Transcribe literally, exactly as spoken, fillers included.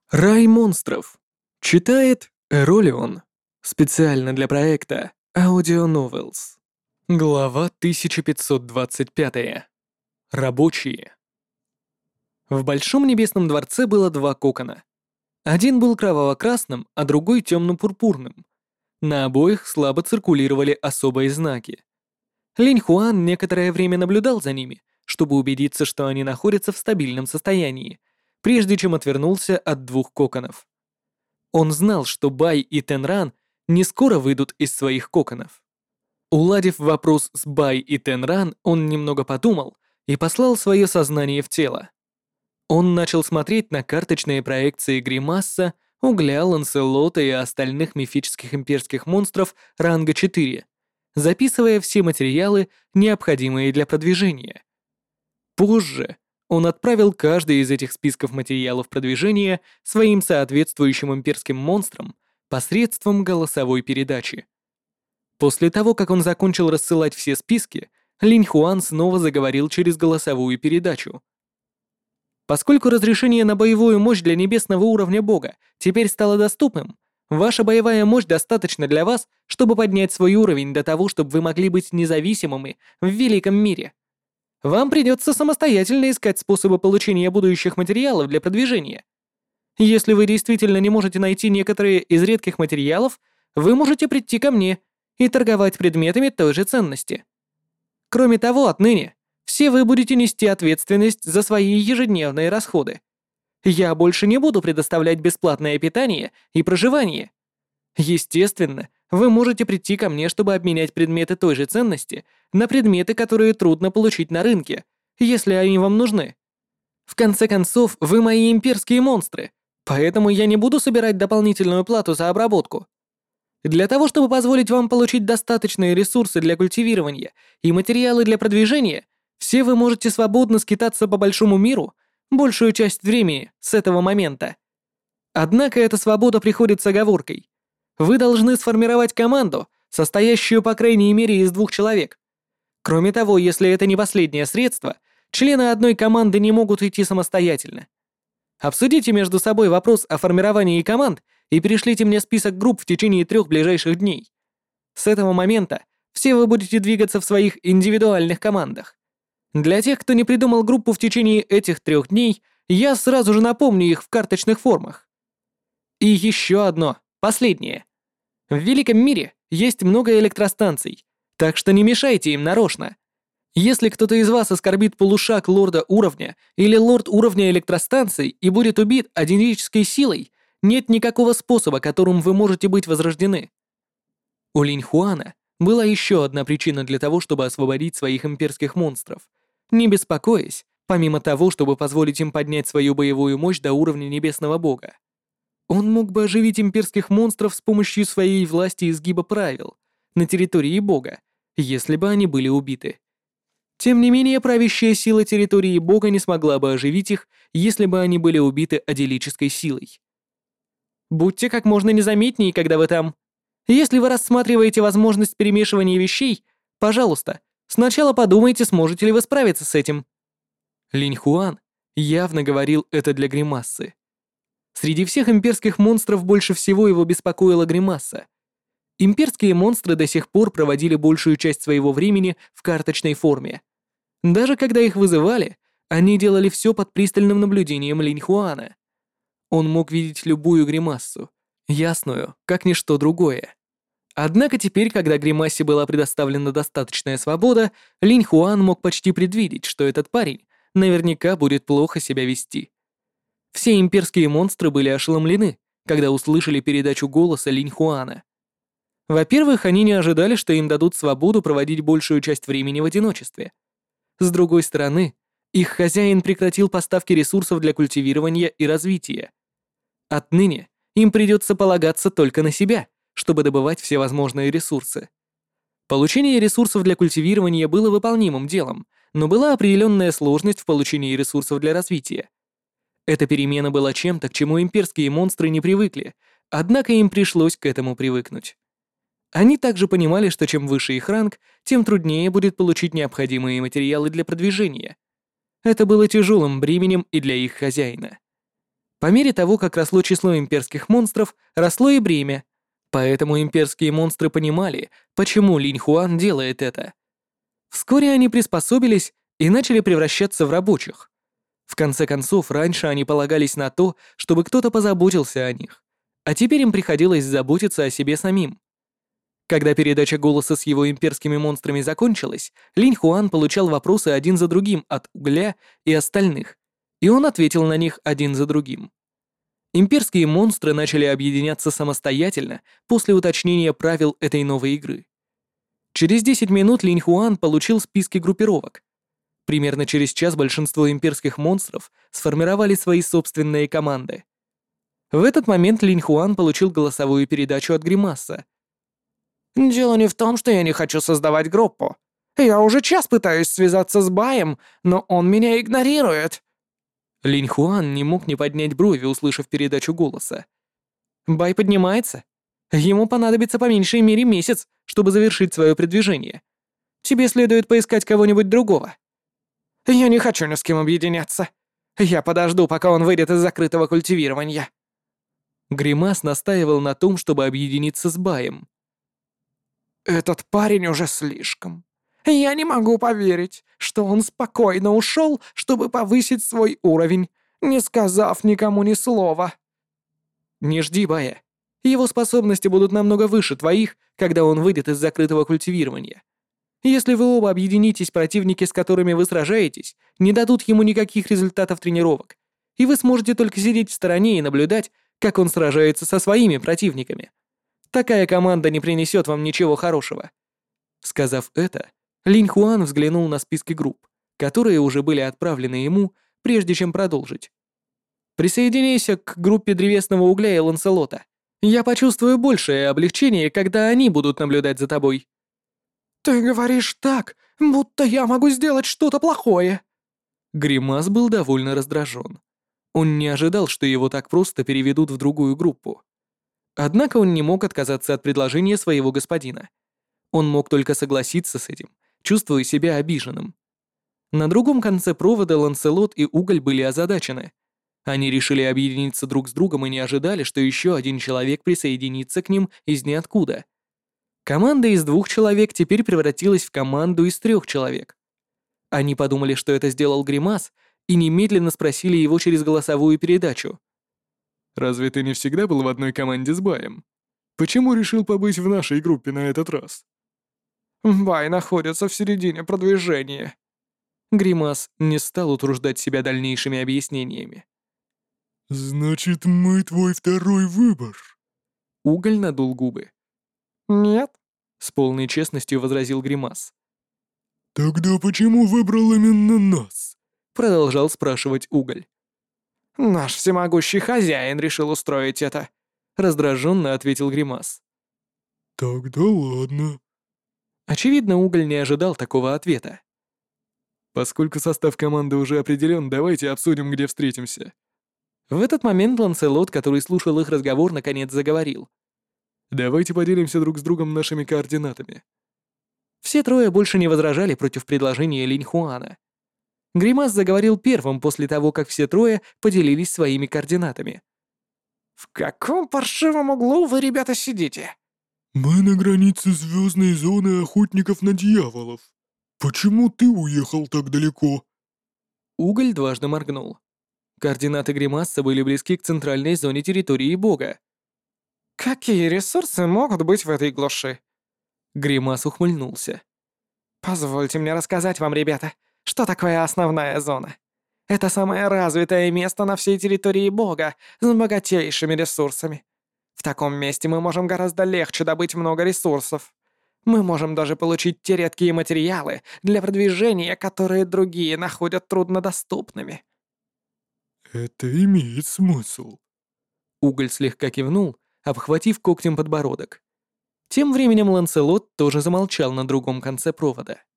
Рай монстров. Читает Эролион. Специально для проекта Audio Novels. Глава тысяча пятьсот двадцать пять. Рабочие. В Большом Небесном дворце было два кокона. Один был кроваво-красным, а другой темно-пурпурным. На обоих слабо циркулировали особые знаки. Линь Хуан некоторое время наблюдал за ними, чтобы убедиться, что они находятся в стабильном состоянии, прежде чем отвернулся от двух коконов. Он знал, что Бай и Тенран не скоро выйдут из своих коконов. Уладив вопрос с Бай и Тенран, он немного подумал и послал свое сознание в тело. Он начал смотреть на карточные проекции Гримасса, Угля, Ланселота и остальных мифических имперских монстров ранга четыре, записывая все материалы, необходимые для продвижения. Позже он отправил каждый из этих списков материалов продвижения своим соответствующим имперским монстрам посредством голосовой передачи. После того, как он закончил рассылать все списки, Линь Хуан снова заговорил через голосовую передачу. Поскольку разрешение на боевую мощь для небесного уровня бога теперь стало доступным, ваша боевая мощь достаточна для вас, чтобы поднять свой уровень до того, чтобы вы могли быть независимыми в великом мире. Вам придется самостоятельно искать способы получения будущих материалов для продвижения. Если вы действительно не можете найти некоторые из редких материалов, вы можете прийти ко мне и торговать предметами той же ценности. Кроме того, отныне все вы будете нести ответственность за свои ежедневные расходы. Я больше не буду предоставлять бесплатное питание и проживание. Естественно, вы можете прийти ко мне, чтобы обменять предметы той же ценности на предметы, которые трудно получить на рынке, если они вам нужны. В конце концов, вы мои имперские монстры, поэтому я не буду собирать дополнительную плату за обработку. Для того, чтобы позволить вам получить достаточные ресурсы для культивирования и материалы для продвижения, все вы можете свободно скитаться по большому миру большую часть времени с этого момента. Однако эта свобода приходит с оговоркой. Вы должны сформировать команду, состоящую по крайней мере из двух человек. Кроме того, если это не последнее средство, члены одной команды не могут идти самостоятельно. Обсудите между собой вопрос о формировании команд и пришлите мне список групп в течение трех ближайших дней. С этого момента все вы будете двигаться в своих индивидуальных командах. Для тех, кто не придумал группу в течение этих трех дней, я сразу же напомню их в карточных формах. И еще одно, последнее. В великом мире есть много электростанций, так что не мешайте им нарочно. Если кто-то из вас оскорбит полушаг лорда уровня или лорд уровня электростанций и будет убит одинической силой, нет никакого способа, которым вы можете быть возрождены. У Линь Хуана была еще одна причина для того, чтобы освободить своих имперских монстров, не беспокоясь, помимо того, чтобы позволить им поднять свою боевую мощь до уровня небесного бога. Он мог бы оживить имперских монстров с помощью своей власти и изгиба правил на территории бога, если бы они были убиты. Тем не менее, правящая сила территории бога не смогла бы оживить их, если бы они были убиты аделической силой. Будьте как можно незаметнее, когда вы там. Если вы рассматриваете возможность перемешивания вещей, пожалуйста, сначала подумайте, сможете ли вы справиться с этим. Линь Хуан явно говорил это для Гримассы. Среди всех имперских монстров больше всего его беспокоила Гримасса. Имперские монстры до сих пор проводили большую часть своего времени в карточной форме. Даже когда их вызывали, они делали все под пристальным наблюдением Линь Хуана. Он мог видеть любую Гримассу, ясную, как ничто другое. Однако теперь, когда Гримассе была предоставлена достаточная свобода, Линь Хуан мог почти предвидеть, что этот парень наверняка будет плохо себя вести. Все имперские монстры были ошеломлены, когда услышали передачу голоса Линь Хуана. Во-первых, они не ожидали, что им дадут свободу проводить большую часть времени в одиночестве. С другой стороны, их хозяин прекратил поставки ресурсов для культивирования и развития. Отныне им придется полагаться только на себя, чтобы добывать все возможные ресурсы. Получение ресурсов для культивирования было выполнимым делом, но была определенная сложность в получении ресурсов для развития. Эта перемена была чем-то, к чему имперские монстры не привыкли, однако им пришлось к этому привыкнуть. Они также понимали, что чем выше их ранг, тем труднее будет получить необходимые материалы для продвижения. Это было тяжелым бременем и для их хозяина. По мере того, как росло число имперских монстров, росло и бремя. Поэтому имперские монстры понимали, почему Линь Хуан делает это. Вскоре они приспособились и начали превращаться в рабочих. В конце концов, раньше они полагались на то, чтобы кто-то позаботился о них, а теперь им приходилось заботиться о себе самим. Когда передача голоса с его имперскими монстрами закончилась, Линь Хуан получал вопросы один за другим от Угля и остальных, и он ответил на них один за другим. Имперские монстры начали объединяться самостоятельно после уточнения правил этой новой игры. Через десять минут Линь Хуан получил списки группировок. Примерно через час большинство имперских монстров сформировали свои собственные команды. В этот момент Линь Хуан получил голосовую передачу от Гримаса. «Дело не в том, что я не хочу создавать группу. Я уже час пытаюсь связаться с Баем, но он меня игнорирует». Линь Хуан не мог не поднять брови, услышав передачу голоса. Бай поднимается. Ему понадобится по меньшей мере месяц, чтобы завершить свое продвижение. Тебе следует поискать кого-нибудь другого. «Я не хочу ни с кем объединяться. Я подожду, пока он выйдет из закрытого культивирования». Гримас настаивал на том, чтобы объединиться с Баем. «Этот парень уже слишком. Я не могу поверить, что он спокойно ушел, чтобы повысить свой уровень, не сказав никому ни слова». «Не жди Бая. Его способности будут намного выше твоих, когда он выйдет из закрытого культивирования. Если вы оба объединитесь, противники, с которыми вы сражаетесь, не дадут ему никаких результатов тренировок, и вы сможете только сидеть в стороне и наблюдать, как он сражается со своими противниками. Такая команда не принесет вам ничего хорошего». Сказав это, Линь Хуан взглянул на списки групп, которые уже были отправлены ему, прежде чем продолжить. «Присоединяйся к группе Древесного Угля и Ланселота. Я почувствую большее облегчение, когда они будут наблюдать за тобой». «Ты говоришь так, будто я могу сделать что-то плохое». Гримас был довольно раздражен. Он не ожидал, что его так просто переведут в другую группу. Однако он не мог отказаться от предложения своего господина. Он мог только согласиться с этим, чувствуя себя обиженным. На другом конце провода Ланселот и Уголь были озадачены. Они решили объединиться друг с другом и не ожидали, что еще один человек присоединится к ним из ниоткуда. Команда из двух человек теперь превратилась в команду из трех человек. Они подумали, что это сделал Гримас, и немедленно спросили его через голосовую передачу. «Разве ты не всегда был в одной команде с Баем? Почему решил побыть в нашей группе на этот раз?» «Бай находится в середине продвижения». Гримас не стал утруждать себя дальнейшими объяснениями. «Значит, мы твой второй выбор?» Уголь надул губы. «Нет». С полной честностью возразил Гримас. «Тогда почему выбрал именно нас?» Продолжал спрашивать Уголь. «Наш всемогущий хозяин решил устроить это», раздраженно ответил Гримас. «Тогда ладно». Очевидно, Уголь не ожидал такого ответа. «Поскольку состав команды уже определен, давайте обсудим, где встретимся». В этот момент Ланселот, который слушал их разговор, наконец заговорил. «Давайте поделимся друг с другом нашими координатами». Все трое больше не возражали против предложения Линь Хуана. Гримас заговорил первым после того, как все трое поделились своими координатами. «В каком паршивом углу вы, ребята, сидите?» «Мы на границе звездной зоны охотников на дьяволов. Почему ты уехал так далеко?» Уголь дважды моргнул. Координаты Гримаса были близки к центральной зоне территории Бога. «Какие ресурсы могут быть в этой глуши?» Гримас ухмыльнулся. «Позвольте мне рассказать вам, ребята, что такое основная зона. Это самое развитое место на всей территории Бога с богатейшими ресурсами. В таком месте мы можем гораздо легче добыть много ресурсов. Мы можем даже получить те редкие материалы для продвижения, которые другие находят труднодоступными». «Это имеет смысл». Уголь слегка кивнул, обхватив когтем подбородок. Тем временем Ланселот тоже замолчал на другом конце провода.